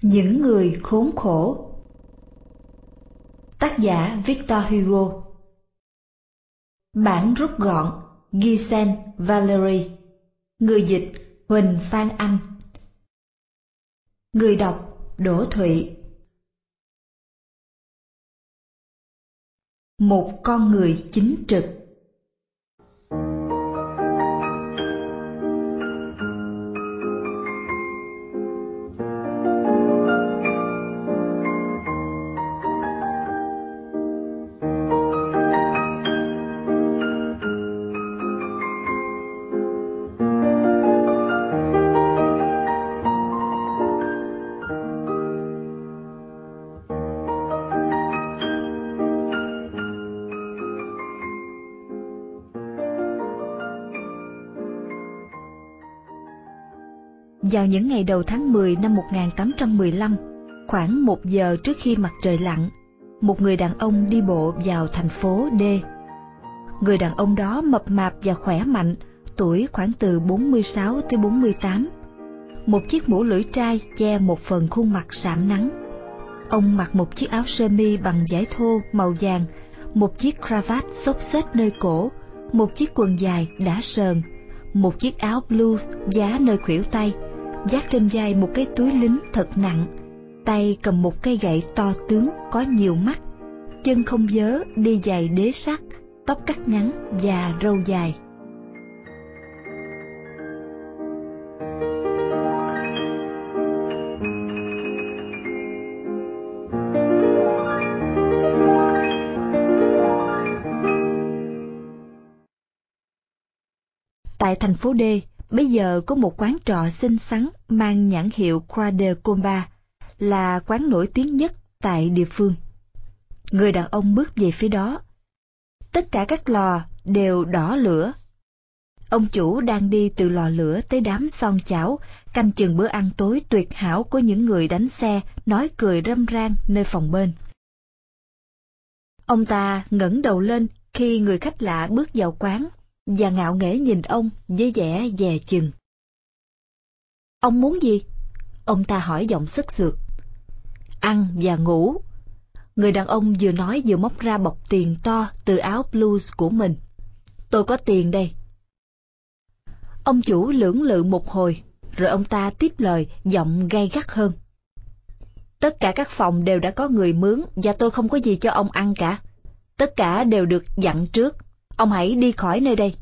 Những người khốn khổ. Tác giả Victor Hugo. Bản rút gọn Gisèle Valery. Người dịch Huỳnh Phan Anh. Người đọc Đỗ Thụy. Một con người chính trực. Vào những ngày đầu tháng 10 năm 1815, khoảng 1 giờ trước khi mặt trời lặn, một người đàn ông đi bộ vào thành phố D. Người đàn ông đó mập mạp và khỏe mạnh, tuổi khoảng từ 46 tới 48. Một chiếc mũ lưỡi trai che một phần khuôn mặt sạm nắng. Ông mặc một chiếc áo sơ mi bằng vải thô màu vàng, một chiếc cravat xốc xếch nơi cổ, một chiếc quần dài đã sờn, một chiếc áo blue vá nơi khuỷu tay, vác trên vai một cái túi lính thật nặng, tay cầm một cây gậy to tướng có nhiều mắt, chân không vớ, đi giày đế sắt, tóc cắt ngắn và râu dài. Tại thành phố D, bây giờ có một quán trọ xinh xắn mang nhãn hiệu Croix de Combat, là quán nổi tiếng nhất tại địa phương. Người đàn ông bước về phía đó. Tất cả các lò đều đỏ lửa. Ông chủ đang đi từ lò lửa tới đám son chảo, canh chừng bữa ăn tối tuyệt hảo của những người đánh xe, nói cười râm ran nơi phòng bên. Ông ta ngẩng đầu lên khi người khách lạ bước vào quán, và ngạo nghễ nhìn ông với vẻ dè chừng. Ông muốn gì? Ông ta hỏi giọng sức sượt. Ăn và ngủ. Người đàn ông vừa nói vừa móc ra bọc tiền to từ áo blues của mình. Tôi có tiền đây. Ông chủ lưỡng lự một hồi, rồi ông ta tiếp lời giọng gay gắt hơn. Tất cả các phòng đều đã có người mướn và tôi không có gì cho ông ăn cả. Tất cả đều được dặn trước. Ông hãy đi khỏi nơi đây.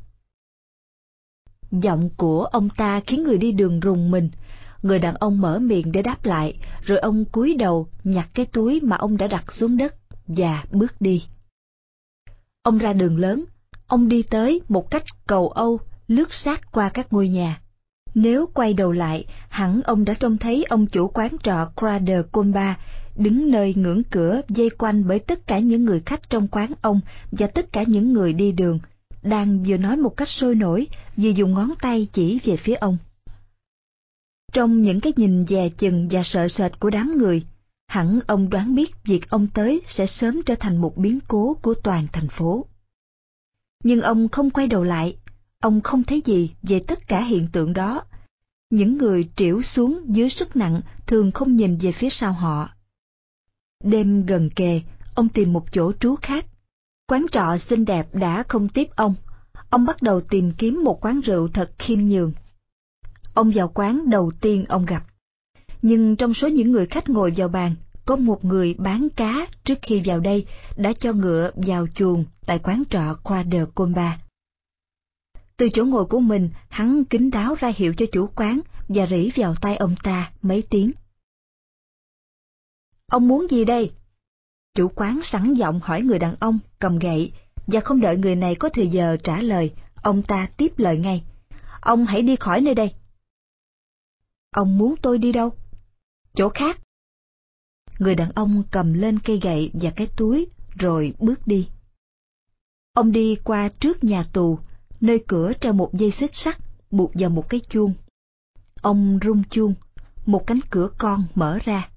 Giọng của ông ta khiến người đi đường rùng mình. Người đàn ông mở miệng để đáp lại, rồi ông cúi đầu nhặt cái túi mà ông đã đặt xuống đất và bước đi. Ông ra đường lớn, ông đi tới một cách cầu Âu, lướt sát qua các ngôi nhà. Nếu quay đầu lại, hẳn ông đã trông thấy ông chủ quán trọ Croix de Combat đứng nơi ngưỡng cửa, vây quanh bởi tất cả những người khách trong quán ông và tất cả những người đi đường, đang vừa nói một cách sôi nổi, vừa dùng ngón tay chỉ về phía ông. Trong những cái nhìn dè chừng và sợ sệt của đám người, hẳn ông đoán biết việc ông tới sẽ sớm trở thành một biến cố của toàn thành phố. Nhưng ông không quay đầu lại, ông không thấy gì về tất cả hiện tượng đó. Những người trĩu xuống dưới sức nặng thường không nhìn về phía sau họ. Đêm gần kề, ông tìm một chỗ trú khác. Quán trọ xinh đẹp đã không tiếp ông. Ông bắt đầu tìm kiếm một quán rượu thật khiêm nhường. Ông vào quán đầu tiên ông gặp. Nhưng trong số những người khách ngồi vào bàn, có một người bán cá trước khi vào đây đã cho ngựa vào chuồng tại quán trọ Croix de Combat. Từ chỗ ngồi của mình, hắn kín đáo ra hiệu cho chủ quán và rỉ vào tai ông ta mấy tiếng. Ông muốn gì đây? Chủ quán sẵn giọng hỏi người đàn ông cầm gậy, và không đợi người này có thời giờ trả lời, ông ta tiếp lời ngay. Ông hãy đi khỏi nơi đây. Ông muốn tôi đi đâu? Chỗ khác. Người đàn ông cầm lên cây gậy và cái túi, rồi bước đi. Ông đi qua trước nhà tù, nơi cửa treo một dây xích sắt buộc vào một cái chuông. Ông rung chuông, một cánh cửa con mở ra.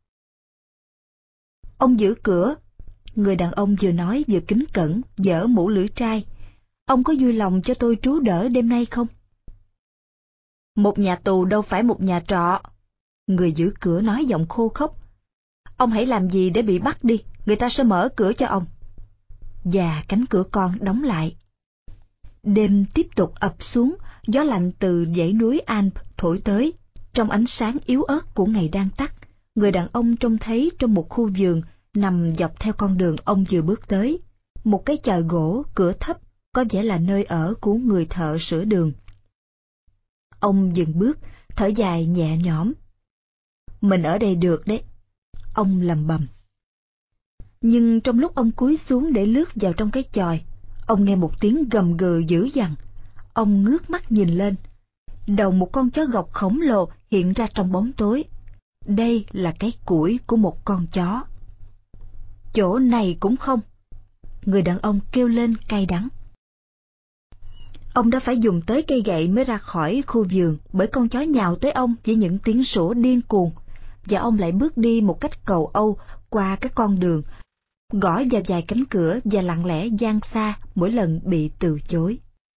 Ông giữ cửa. Người đàn ông vừa nói vừa kính cẩn, giở mũ lưỡi trai. Ông có vui lòng cho tôi trú đỡ đêm nay không? Một nhà tù đâu phải một nhà trọ. Người giữ cửa nói giọng khô khốc. Ông hãy làm gì để bị bắt đi, người ta sẽ mở cửa cho ông. Và cánh cửa con đóng lại. Đêm tiếp tục ập xuống, gió lạnh từ dãy núi Alps thổi tới. Trong ánh sáng yếu ớt của ngày đang tắt, người đàn ông trông thấy trong một khu vườn nằm dọc theo con đường ông vừa bước tới. Một cái chòi gỗ, cửa thấp, có vẻ là nơi ở của người thợ sửa đường. Ông dừng bước, thở dài nhẹ nhõm. Mình ở đây được đấy, ông lầm bầm. Nhưng trong lúc ông cúi xuống để lướt vào trong cái chòi, ông nghe một tiếng gầm gừ dữ dằn. Ông ngước mắt nhìn lên. Đầu một con chó gộc khổng lồ hiện ra trong bóng tối. Đây là cái củi của một con chó. Chỗ này cũng không. Người đàn ông kêu lên cay đắng. Ông đã phải dùng tới cây gậy mới ra khỏi khu vườn bởi con chó nhào tới ông với những tiếng sủa điên cuồng. Và ông lại bước đi một cách cầu âu qua các con đường, gõ vào vài cánh cửa và lặng lẽ giang xa mỗi lần bị từ chối.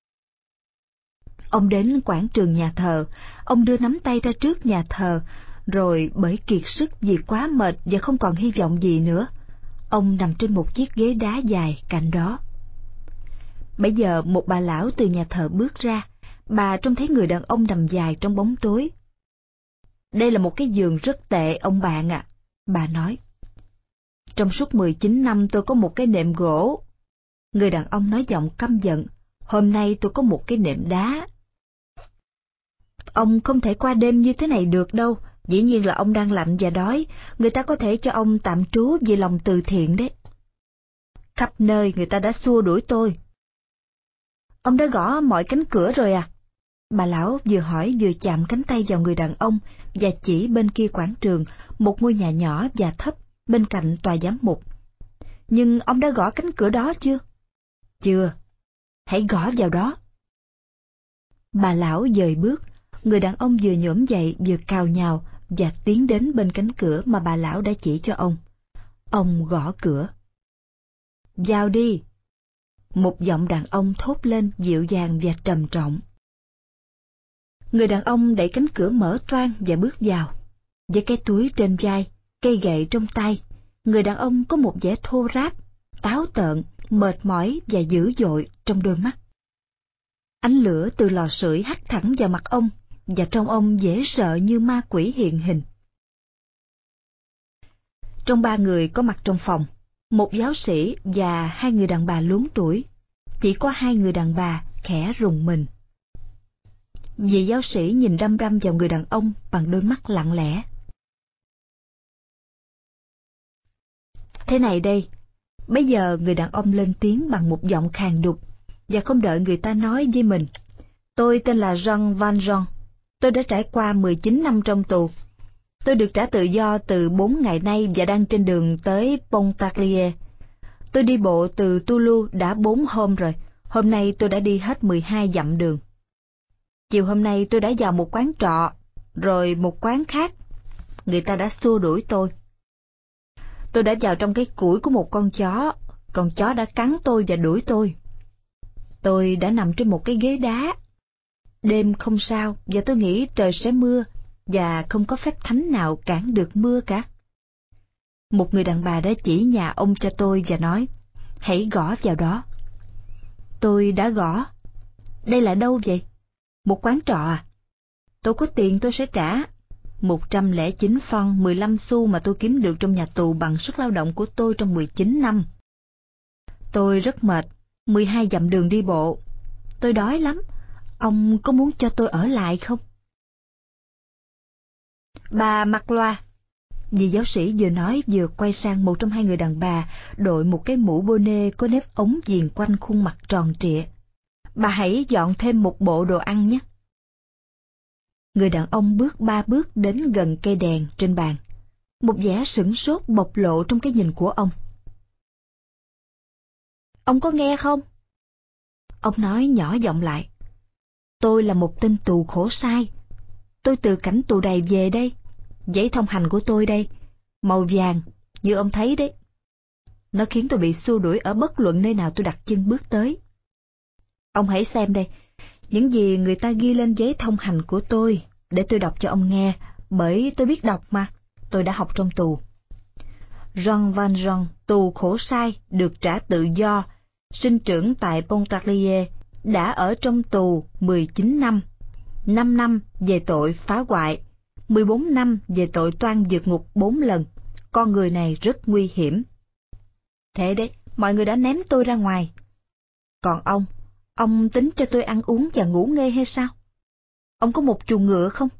Ông đến quảng trường nhà thờ, ông đưa nắm tay ra trước nhà thờ, rồi bởi kiệt sức vì quá mệt và không còn hy vọng gì nữa, ông nằm trên một chiếc ghế đá dài cạnh đó. Bấy giờ một bà lão từ nhà thờ bước ra, bà trông thấy người đàn ông nằm dài trong bóng tối. Đây là một cái giường rất tệ ông bạn ạ, bà nói. Trong suốt 19 năm tôi có một cái nệm gỗ. Người đàn ông nói giọng căm giận. Hôm nay tôi có một cái nệm đá. Ông không thể qua đêm như thế này được đâu. Dĩ nhiên là ông đang lạnh và đói. Người ta có thể cho ông tạm trú vì lòng từ thiện đấy. Khắp nơi người ta đã xua đuổi tôi. Ông đã gõ mọi cánh cửa rồi à? Bà lão vừa hỏi vừa chạm cánh tay vào người đàn ông và chỉ bên kia quảng trường, một ngôi nhà nhỏ và thấp bên cạnh tòa giám mục. Nhưng ông đã gõ cánh cửa đó chưa? Chưa. Hãy gõ vào đó. Bà lão dời bước, người đàn ông vừa nhổm dậy vừa cào nhào và tiến đến bên cánh cửa mà bà lão đã chỉ cho ông. Ông gõ cửa. Vào đi. Một giọng đàn ông thốt lên dịu dàng và trầm trọng. Người đàn ông đẩy cánh cửa mở toang và bước vào. Với cái túi trên vai, cây gậy trong tay, người đàn ông có một vẻ thô ráp, táo tợn, mệt mỏi và dữ dội trong đôi mắt. Ánh lửa từ lò sưởi hắt thẳng vào mặt ông, và trông ông dễ sợ như ma quỷ hiện hình. Trong 3 người có mặt trong phòng, một giáo sĩ và 2 người đàn bà luống tuổi, chỉ có 2 người đàn bà khẽ rùng mình. Vị giáo sĩ nhìn đăm đăm vào người đàn ông bằng đôi mắt lặng lẽ. Thế này đây, bây giờ người đàn ông lên tiếng bằng một giọng khàn đục, và không đợi người ta nói với mình. Tôi tên là Jean Valjean. Tôi đã trải qua 19 năm trong tù. Tôi được trả tự do từ 4 ngày nay và đang trên đường tới Pontarlier. Tôi đi bộ từ Toulouse đã 4 hôm rồi. Hôm nay tôi đã đi hết 12 dặm đường. Chiều hôm nay tôi đã vào một quán trọ, rồi một quán khác. Người ta đã xua đuổi tôi. Tôi đã vào trong cái củi của một con chó đã cắn tôi và đuổi tôi. Tôi đã nằm trên một cái ghế đá. Đêm không sao, và tôi nghĩ trời sẽ mưa, và không có phép thánh nào cản được mưa cả. Một người đàn bà đã chỉ nhà ông cho tôi và nói, hãy gõ vào đó. Tôi đã gõ. Đây là đâu vậy? Một quán trọ à? Tôi có tiền tôi sẽ trả. 109 franc 15 xu mà tôi kiếm được trong nhà tù bằng sức lao động của tôi trong 19 năm. Tôi rất mệt, 12 dặm đường đi bộ. Tôi đói lắm. Ông có muốn cho tôi ở lại không? Bà Magloire. Vị giáo sĩ vừa nói vừa quay sang một trong 2 người đàn bà đội một cái mũ bonnet có nếp ống viền quanh khuôn mặt tròn trịa. Bà hãy dọn thêm một bộ đồ ăn nhé. Người đàn ông bước 3 bước đến gần cây đèn trên bàn. Một vẻ sửng sốt bộc lộ trong cái nhìn của ông. Ông có nghe không? Ông nói nhỏ giọng lại. Tôi là một tên tù khổ sai. Tôi từ cảnh tù đầy về đây. Giấy thông hành của tôi đây, màu vàng, như ông thấy đấy. Nó khiến tôi bị xua đuổi ở bất luận nơi nào tôi đặt chân bước tới. Ông hãy xem đây, những gì người ta ghi lên giấy thông hành của tôi, để tôi đọc cho ông nghe, bởi tôi biết đọc mà, tôi đã học trong tù. Jean Valjean, tù khổ sai, được trả tự do, sinh trưởng tại Pontarlier, đã ở trong tù 19 năm, 5 năm về tội phá hoại, 14 năm về tội toan vượt ngục 4 lần. Con người này rất nguy hiểm. Thế đấy, mọi người đã ném tôi ra ngoài. Còn ông tính cho tôi ăn uống và ngủ nghê hay sao? Ông có một chuồng ngựa không?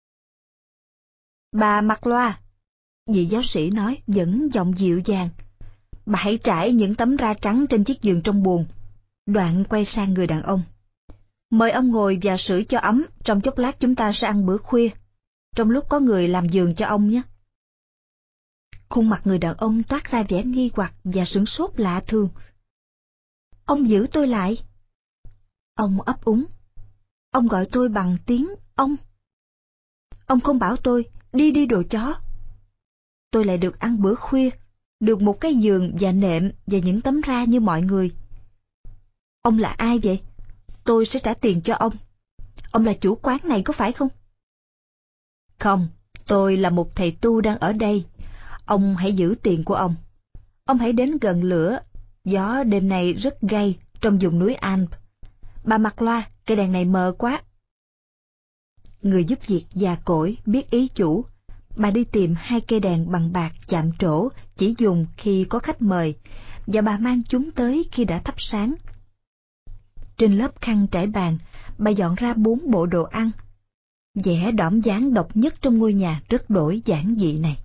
Bà mặc loa, vị giáo sĩ nói vẫn giọng dịu dàng. Bà hãy trải những tấm ra trắng trên chiếc giường trong buồng. Đoạn quay sang người đàn ông. Mời ông ngồi và sưởi cho ấm, trong chốc lát chúng ta sẽ ăn bữa khuya. Trong lúc có người làm giường cho ông nhé. Khuôn mặt người đàn ông toát ra vẻ nghi hoặc và sửng sốt lạ thường. Ông giữ tôi lại. Ông ấp úng. Ông gọi tôi bằng tiếng ông. Ông không bảo tôi, đi đồ chó. Tôi lại được ăn bữa khuya, được một cái giường và nệm và những tấm ra như mọi người. Ông là ai vậy? Tôi sẽ trả tiền cho ông. Ông là chủ quán này có phải không? Không, tôi là một thầy tu đang ở đây. Ông hãy giữ tiền của ông. Ông hãy đến gần lửa. Gió đêm nay rất gay trong vùng núi Alpes. Bà mặc loa, cây đèn này mờ quá. Người giúp việc già cỗi biết ý chủ. Bà đi tìm 2 cây đèn bằng bạc chạm trổ, chỉ dùng khi có khách mời, và bà mang chúng tới khi đã thắp sáng. Trên lớp khăn trải bàn, bà dọn ra 4 bộ đồ ăn. Vẻ đỏm dáng độc nhất trong ngôi nhà rất đổi giản dị này.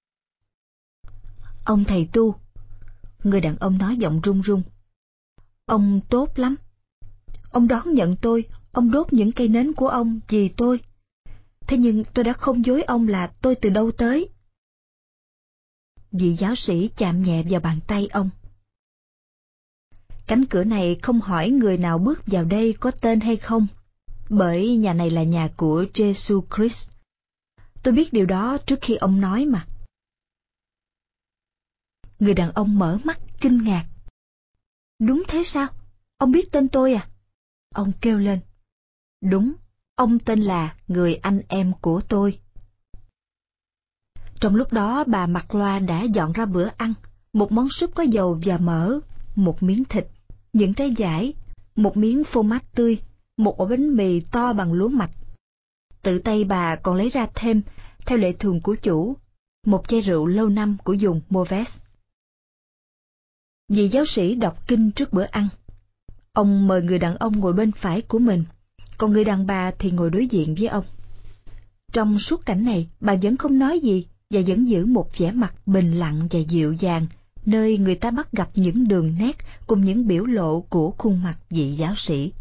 Ông thầy tu, người đàn ông nói giọng run run. Ông tốt lắm. Ông đón nhận tôi, ông đốt những cây nến của ông vì tôi. Thế nhưng tôi đã không dối ông là tôi từ đâu tới. Vị giáo sĩ chạm nhẹ vào bàn tay ông. Cánh cửa này không hỏi người nào bước vào đây có tên hay không, bởi nhà này là nhà của Jesus Christ. Tôi biết điều đó trước khi ông nói mà. Người đàn ông mở mắt kinh ngạc. Đúng thế sao? Ông biết tên tôi à? Ông kêu lên. Đúng, ông tên là người anh em của tôi. Trong lúc đó bà mặc loa đã dọn ra bữa ăn, một món súp có dầu và mỡ, một miếng thịt, những trái dải, một miếng phô mát tươi, một ổ bánh mì to bằng lúa mạch. Tự tay bà còn lấy ra thêm, theo lệ thường của chủ, một chai rượu lâu năm của vùng Moves. Vị giáo sĩ đọc kinh trước bữa ăn. Ông mời người đàn ông ngồi bên phải của mình, còn người đàn bà thì ngồi đối diện với ông. Trong suốt cảnh này, bà vẫn không nói gì và vẫn giữ một vẻ mặt bình lặng và dịu dàng, nơi người ta bắt gặp những đường nét cùng những biểu lộ của khuôn mặt vị giáo sĩ.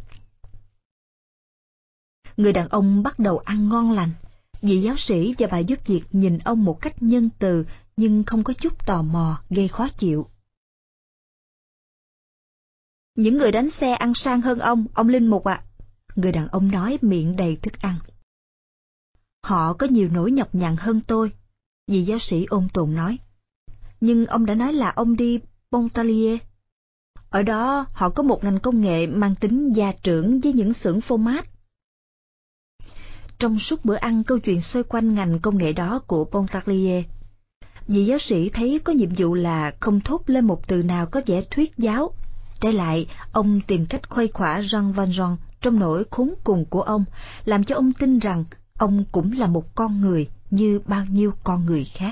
Người đàn ông bắt đầu ăn ngon lành. Vị giáo sĩ và bà giúp việc nhìn ông một cách nhân từ nhưng không có chút tò mò gây khó chịu. Những người đánh xe ăn sang hơn ông Linh Mục ạ. Người đàn ông nói miệng đầy thức ăn. Họ có nhiều nỗi nhọc nhằn hơn tôi, vị giáo sĩ ôn tồn nói. Nhưng ông đã nói là ông đi Pontarlier. Ở đó họ có một ngành công nghệ mang tính gia trưởng với những xưởng phô mát. Trong suốt bữa ăn câu chuyện xoay quanh ngành công nghệ đó của Pontarlier. Vị giáo sĩ thấy có nhiệm vụ là không thốt lên một từ nào có vẻ thuyết giáo. Trái lại, ông tìm cách khuây khỏa Jean Valjean trong nỗi khốn cùng của ông, làm cho ông tin rằng ông cũng là một con người như bao nhiêu con người khác.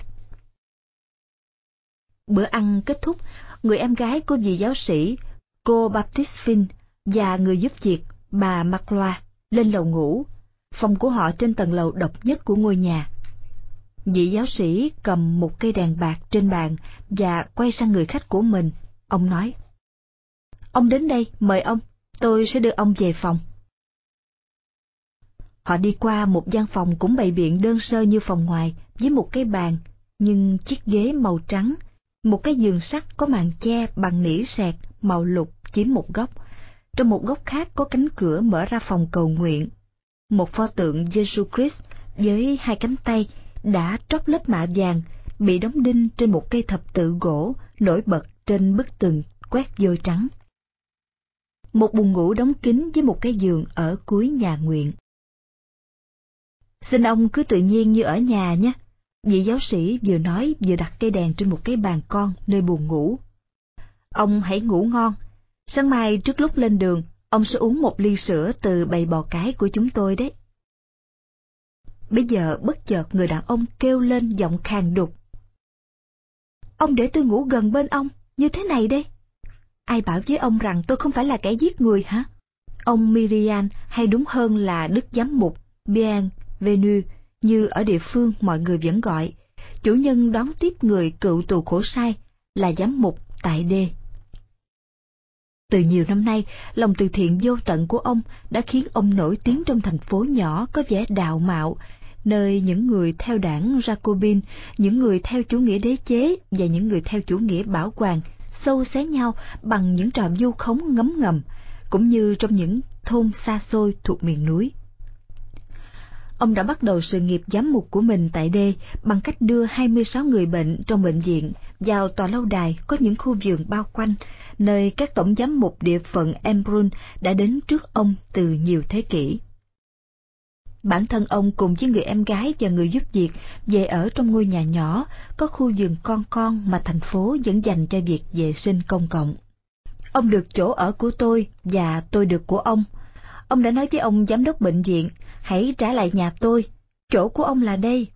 Bữa ăn kết thúc, người em gái của vị giáo sĩ, cô Baptiste Finn, và người giúp việc, bà Magloire, lên lầu ngủ. Phòng của họ trên tầng lầu độc nhất của ngôi nhà. Vị giáo sĩ cầm một cây đèn bạc trên bàn và quay sang người khách của mình. Ông nói, ông đến đây, mời ông, tôi sẽ đưa ông về phòng. Họ đi qua một gian phòng cũng bày biện đơn sơ như phòng ngoài, với một cái bàn, nhưng chiếc ghế màu trắng, một cái giường sắt có màn che bằng nỉ sẹt màu lục chiếm một góc. Trong một góc khác có cánh cửa mở ra phòng cầu nguyện. Một pho tượng Jesus Christ với 2 cánh tay đã trót lớp mạ vàng, bị đóng đinh trên một cây thập tự gỗ nổi bật trên bức tường quét vôi trắng. Một buồng ngủ đóng kín với một cái giường ở cuối nhà nguyện. Xin ông cứ tự nhiên như ở nhà nhé. Vị giáo sĩ vừa nói vừa đặt cây đèn trên một cái bàn con nơi buồng ngủ. Ông hãy ngủ ngon. Sáng mai trước lúc lên đường, ông sẽ uống một ly sữa từ bầy bò cái của chúng tôi đấy. Bây giờ bất chợt người đàn ông kêu lên giọng khàn đục. Ông để tôi ngủ gần bên ông, như thế này đây. Ai bảo với ông rằng tôi không phải là kẻ giết người hả? Ông Miriam, hay đúng hơn là Đức Giám mục Bienvenu, như ở địa phương mọi người vẫn gọi, chủ nhân đón tiếp người cựu tù khổ sai, là giám mục tại đê. Từ nhiều năm nay, lòng từ thiện vô tận của ông đã khiến ông nổi tiếng trong thành phố nhỏ có vẻ đạo mạo, nơi những người theo đảng Jacobin, những người theo chủ nghĩa đế chế và những người theo chủ nghĩa bảo hoàng xâu xé nhau bằng những trò vu khống ngấm ngầm, cũng như trong những thôn xa xôi thuộc miền núi. Ông đã bắt đầu sự nghiệp giám mục của mình tại đê bằng cách đưa 26 người bệnh trong bệnh viện vào tòa lâu đài có những khu vườn bao quanh, nơi các tổng giám mục địa phận Embrun đã đến trước ông từ nhiều thế kỷ. Bản thân ông cùng với người em gái và người giúp việc về ở trong ngôi nhà nhỏ có khu vườn con mà thành phố vẫn dành cho việc vệ sinh công cộng. Ông được chỗ ở của tôi và tôi được của ông. Ông đã nói với ông giám đốc bệnh viện, hãy trả lại nhà tôi, chỗ của ông là đây.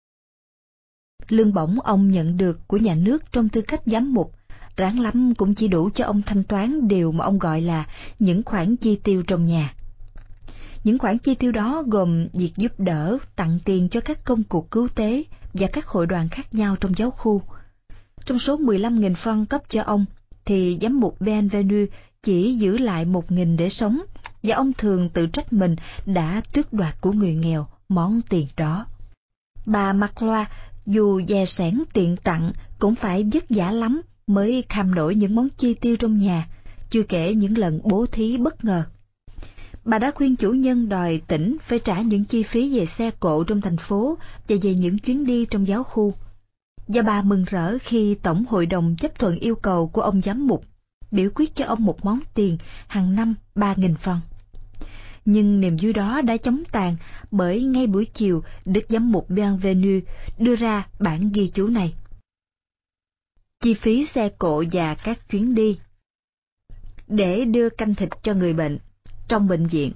Lương bổng ông nhận được của nhà nước trong tư cách giám mục, ráng lắm cũng chỉ đủ cho ông thanh toán điều mà ông gọi là những khoản chi tiêu trong nhà. Những khoản chi tiêu đó gồm việc giúp đỡ, tặng tiền cho các công cuộc cứu tế và các hội đoàn khác nhau trong giáo khu. Trong số 15.000 franc cấp cho ông, thì giám mục Bienvenu chỉ giữ lại 1.000 để sống, và ông thường tự trách mình đã tước đoạt của người nghèo món tiền đó. Bà Magloire, dù dè sẻn tiện tặng, cũng phải vất vả lắm mới kham nổi những món chi tiêu trong nhà, chưa kể những lần bố thí bất ngờ. Bà đã khuyên chủ nhân đòi tỉnh phải trả những chi phí về xe cộ trong thành phố và về những chuyến đi trong giáo khu. Và bà mừng rỡ khi Tổng hội đồng chấp thuận yêu cầu của ông giám mục, biểu quyết cho ông một món tiền hàng năm 3.000 franc. Nhưng niềm vui đó đã chóng tàn bởi ngay buổi chiều Đức Giám mục Bienvenu đưa ra bản ghi chú này. Chi phí xe cộ và các chuyến đi để đưa canh thịt cho người bệnh trong bệnh viện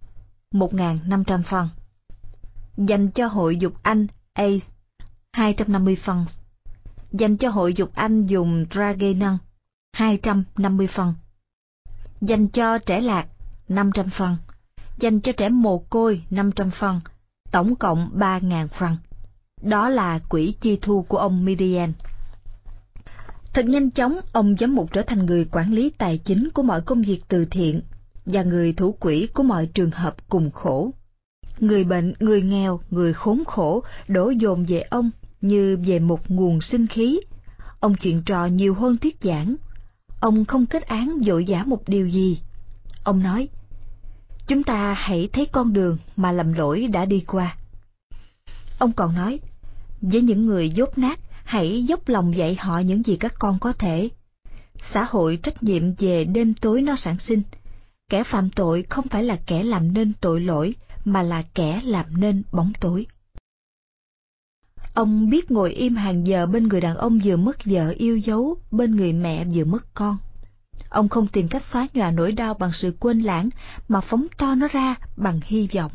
1.500 franc. Dành cho hội dục Anh ACE 250 franc. Dành cho hội dục Anh dùng Dragenon 250 franc. Dành cho trẻ lạc 500 franc. Dành cho trẻ mồ côi 500 franc, tổng cộng 3.000 franc. Đó là quỹ chi thu của ông Miriam. Thật nhanh chóng, ông giám mục trở thành người quản lý tài chính của mọi công việc từ thiện và người thủ quỹ của mọi trường hợp cùng khổ. Người bệnh, người nghèo, người khốn khổ đổ dồn về ông như về một nguồn sinh khí. Ông chuyện trò nhiều hơn thuyết giảng. Ông không kết án vội vã một điều gì. Ông nói, chúng ta hãy thấy con đường mà lầm lỗi đã đi qua. Ông còn nói, với những người dốt nát, hãy dốc lòng dạy họ những gì các con có thể. Xã hội trách nhiệm về đêm tối nó sản sinh. Kẻ phạm tội không phải là kẻ làm nên tội lỗi, mà là kẻ làm nên bóng tối. Ông biết ngồi im hàng giờ bên người đàn ông vừa mất vợ yêu dấu, bên người mẹ vừa mất con. Ông không tìm cách xóa nhòa nỗi đau bằng sự quên lãng, mà phóng to nó ra bằng hy vọng.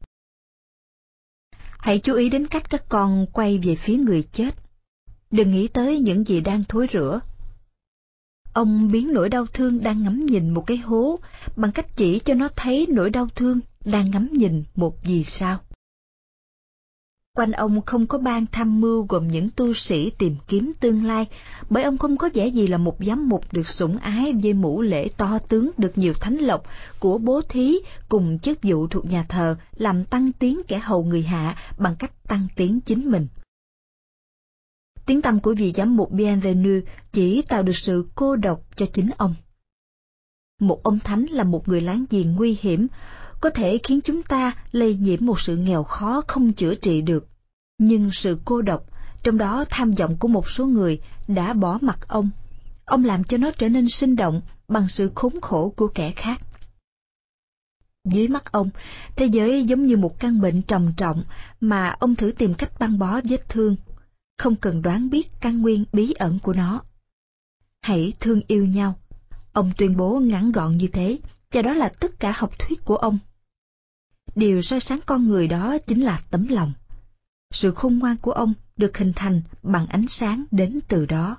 Hãy chú ý đến cách các con quay về phía người chết. Đừng nghĩ tới những gì đang thối rữa. Ông biến nỗi đau thương đang ngắm nhìn một cái hố bằng cách chỉ cho nó thấy nỗi đau thương đang ngắm nhìn một vì sao. Quanh ông không có ban tham mưu gồm những tu sĩ tìm kiếm tương lai, bởi ông không có vẻ gì là một giám mục được sủng ái với mũ lễ to tướng được nhiều thánh lộc của bố thí cùng chức vụ thuộc nhà thờ làm tăng tiến kẻ hầu người hạ bằng cách tăng tiến chính mình. Tiếng tăm của vị giám mục Bienvenu chỉ tạo được sự cô độc cho chính ông. Một ông thánh là một người láng giềng nguy hiểm, có thể khiến chúng ta lây nhiễm một sự nghèo khó không chữa trị được. Nhưng sự cô độc, trong đó tham vọng của một số người, đã bỏ mặc ông. Ông làm cho nó trở nên sinh động bằng sự khốn khổ của kẻ khác. Dưới mắt ông, thế giới giống như một căn bệnh trầm trọng mà ông thử tìm cách băng bó vết thương, không cần đoán biết căn nguyên bí ẩn của nó. Hãy thương yêu nhau. Ông tuyên bố ngắn gọn như thế, và đó là tất cả học thuyết của ông. Điều soi sáng con người đó chính là tấm lòng. Sự khôn ngoan của ông được hình thành bằng ánh sáng đến từ đó.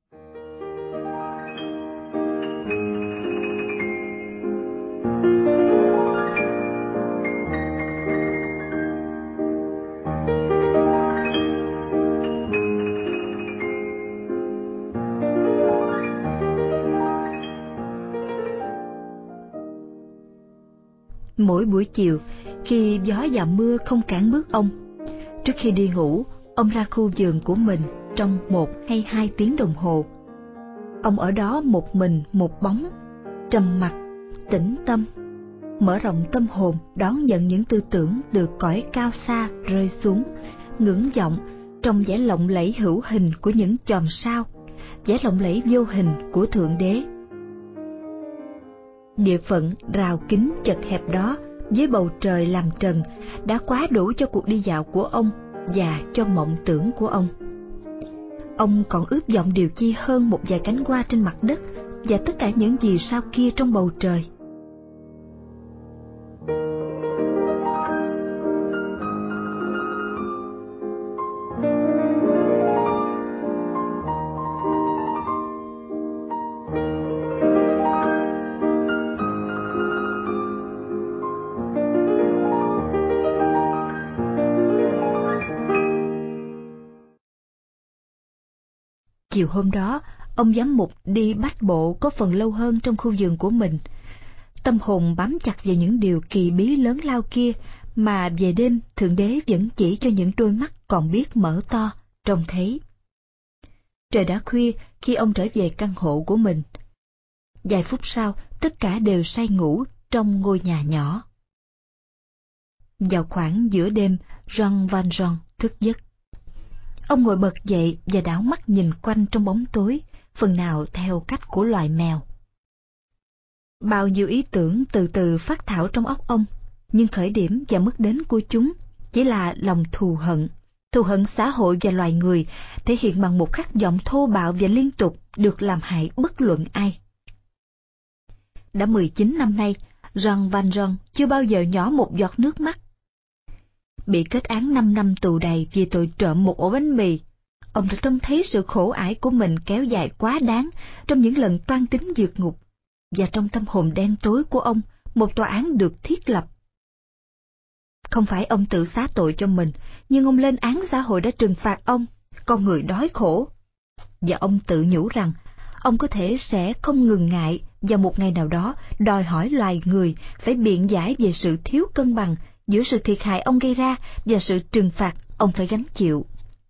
Mỗi buổi chiều, khi gió và mưa không cản bước ông, trước khi đi ngủ, ông ra khu vườn của mình trong 1 hay 2 tiếng đồng hồ. Ông ở đó một mình một bóng, trầm mặc, tĩnh tâm, mở rộng tâm hồn đón nhận những tư tưởng từ cõi cao xa rơi xuống, ngưỡng vọng trong vẻ lộng lẫy hữu hình của những chòm sao, vẻ lộng lẫy vô hình của Thượng Đế. Địa phận rào kính chật hẹp đó với bầu trời làm trần đã quá đủ cho cuộc đi dạo của ông và cho mộng tưởng của ông. Ông còn ước vọng điều chi hơn một vài cánh hoa trên mặt đất và tất cả những vì sao kia trong bầu trời. Chiều hôm đó, ông giám mục đi bách bộ có phần lâu hơn trong khu vườn của mình. Tâm hồn bám chặt vào những điều kỳ bí lớn lao kia mà về đêm Thượng Đế vẫn chỉ cho những đôi mắt còn biết mở to, trông thấy. Trời đã khuya khi ông trở về căn hộ của mình. Vài phút sau, tất cả đều say ngủ trong ngôi nhà nhỏ. Vào khoảng giữa đêm, Jean Valjean thức giấc. Ông ngồi bật dậy và đảo mắt nhìn quanh trong bóng tối, phần nào theo cách của loài mèo. Bao nhiêu ý tưởng từ từ phát thảo trong óc ông, nhưng khởi điểm và mức đến của chúng chỉ là lòng thù hận xã hội và loài người, thể hiện bằng một khát vọng thô bạo và liên tục được làm hại bất luận ai. Đã 19 năm nay, Jean Valjean chưa bao giờ nhỏ một giọt nước mắt. Bị kết án 5 năm tù đầy vì tội trộm một ổ bánh mì, ông đã trông thấy sự khổ ải của mình kéo dài quá đáng trong những lần toan tính vượt ngục, và trong tâm hồn đen tối của ông, một tòa án được thiết lập. Không phải ông tự xá tội cho mình, nhưng ông lên án xã hội đã trừng phạt ông, con người đói khổ. Và ông tự nhủ rằng, ông có thể sẽ không ngừng ngại vào một ngày nào đó đòi hỏi loài người phải biện giải về sự thiếu cân bằng giữa sự thiệt hại ông gây ra và sự trừng phạt ông phải gánh chịu.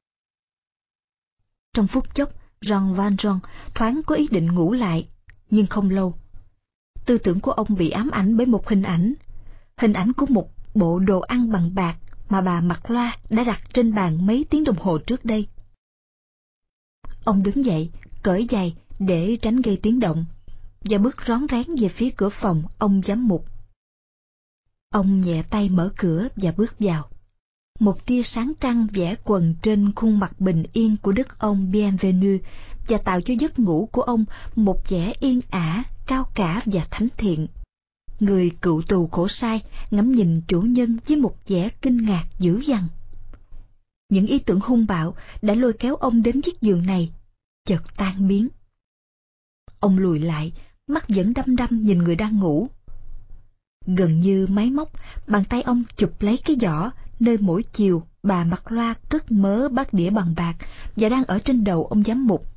Trong phút chốc, Jean Valjean thoáng có ý định ngủ lại, nhưng không lâu. Tư tưởng của ông bị ám ảnh bởi một hình ảnh của một bộ đồ ăn bằng bạc mà bà Mặc Loa đã đặt trên bàn mấy tiếng đồng hồ trước đây. Ông đứng dậy, cởi giày để tránh gây tiếng động, và bước rón rén về phía cửa phòng ông giám mục. Ông nhẹ tay mở cửa và bước vào. Một tia sáng trăng vẽ quần trên khuôn mặt bình yên của đức ông Bienvenu và tạo cho giấc ngủ của ông một vẻ yên ả, cao cả và thánh thiện. Người cựu tù khổ sai ngắm nhìn chủ nhân với một vẻ kinh ngạc dữ dằn. Những ý tưởng hung bạo đã lôi kéo ông đến chiếc giường này chợt tan biến. Ông lùi lại, mắt vẫn đăm đăm nhìn người đang ngủ. Gần như máy móc, bàn tay ông chụp lấy cái giỏ nơi mỗi chiều bà Mặc Loa cất mớ bát đĩa bằng bạc và đang ở trên đầu ông giám mục.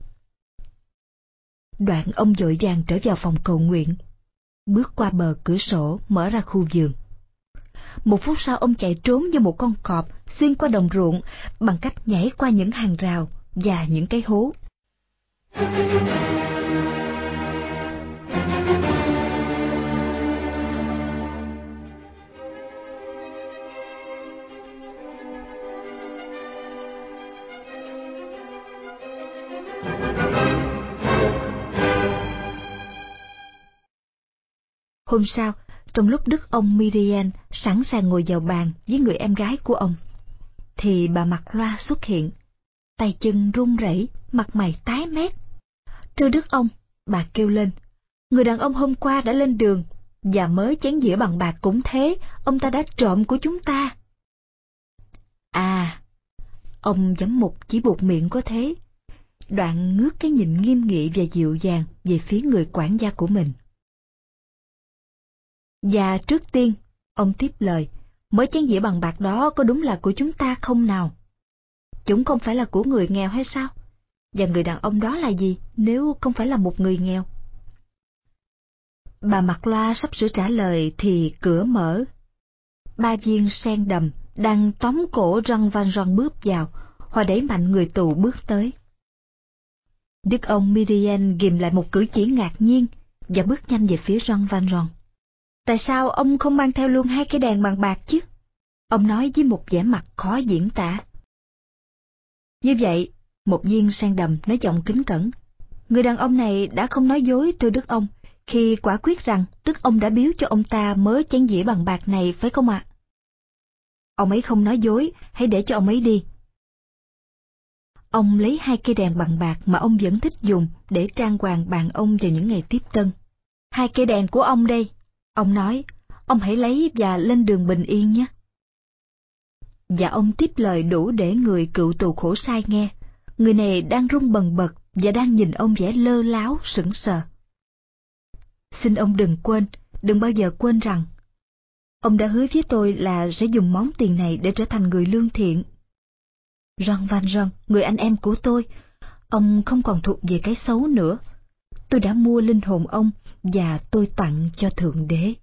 Đoạn ông vội vàng trở vào phòng cầu nguyện, bước qua bờ cửa sổ mở ra khu vườn. Một phút sau ông chạy trốn như một con cọp xuyên qua đồng ruộng bằng cách nhảy qua những hàng rào và những cái hố. Hôm sau, Trong lúc đức ông Myriel sẵn sàng ngồi vào bàn với người em gái của ông, thì bà Mặc Loa xuất hiện, tay chân run rẩy, mặt mày tái mét. Thưa đức ông, bà kêu lên, người đàn ông hôm qua đã lên đường, và mới chén dĩa bằng bạc cũng thế, ông ta đã trộm của chúng ta. À, ông giám mục chỉ buột miệng có thế, đoạn ngước cái nhìn nghiêm nghị và dịu dàng về phía người quản gia của mình. Và trước tiên, ông tiếp lời, mới chén dĩa bằng bạc đó có đúng là của chúng ta không nào? Chúng không phải là của người nghèo hay sao? Và người đàn ông đó là gì nếu không phải là một người nghèo? Bà Mặc Loa sắp sửa trả lời thì cửa mở. 3 viên sen đầm đang tóm cổ Jean Valjean bước vào, họ đẩy mạnh người tù bước tới. Đức ông Myriel ghìm lại một cử chỉ ngạc nhiên và bước nhanh về phía Jean Valjean. Tại sao ông không mang theo luôn 2 cái đèn bằng bạc chứ? Ông nói với một vẻ mặt khó diễn tả. Như vậy, một viên sen đầm nói giọng kính cẩn. Người đàn ông này đã không nói dối thưa đức ông, khi quả quyết rằng đức ông đã biếu cho ông ta mớ chén dĩa bằng bạc này phải không ạ? Ông ấy không nói dối, hãy để cho ông ấy đi. Ông lấy 2 cây đèn bằng bạc mà ông vẫn thích dùng để trang hoàng bàn ông vào những ngày tiếp tân. 2 cây đèn của ông đây, ông nói, ông hãy lấy và lên đường bình yên nhé. Và ông tiếp lời đủ để người cựu tù khổ sai nghe. Người này đang run bần bật và đang nhìn ông vẻ lơ láo, sững sờ. Xin ông đừng bao giờ quên rằng, ông đã hứa với tôi là sẽ dùng món tiền này để trở thành người lương thiện. Jean Valjean, người anh em của tôi, ông không còn thuộc về cái xấu nữa. Tôi đã mua linh hồn ông và tôi tặng cho Thượng Đế.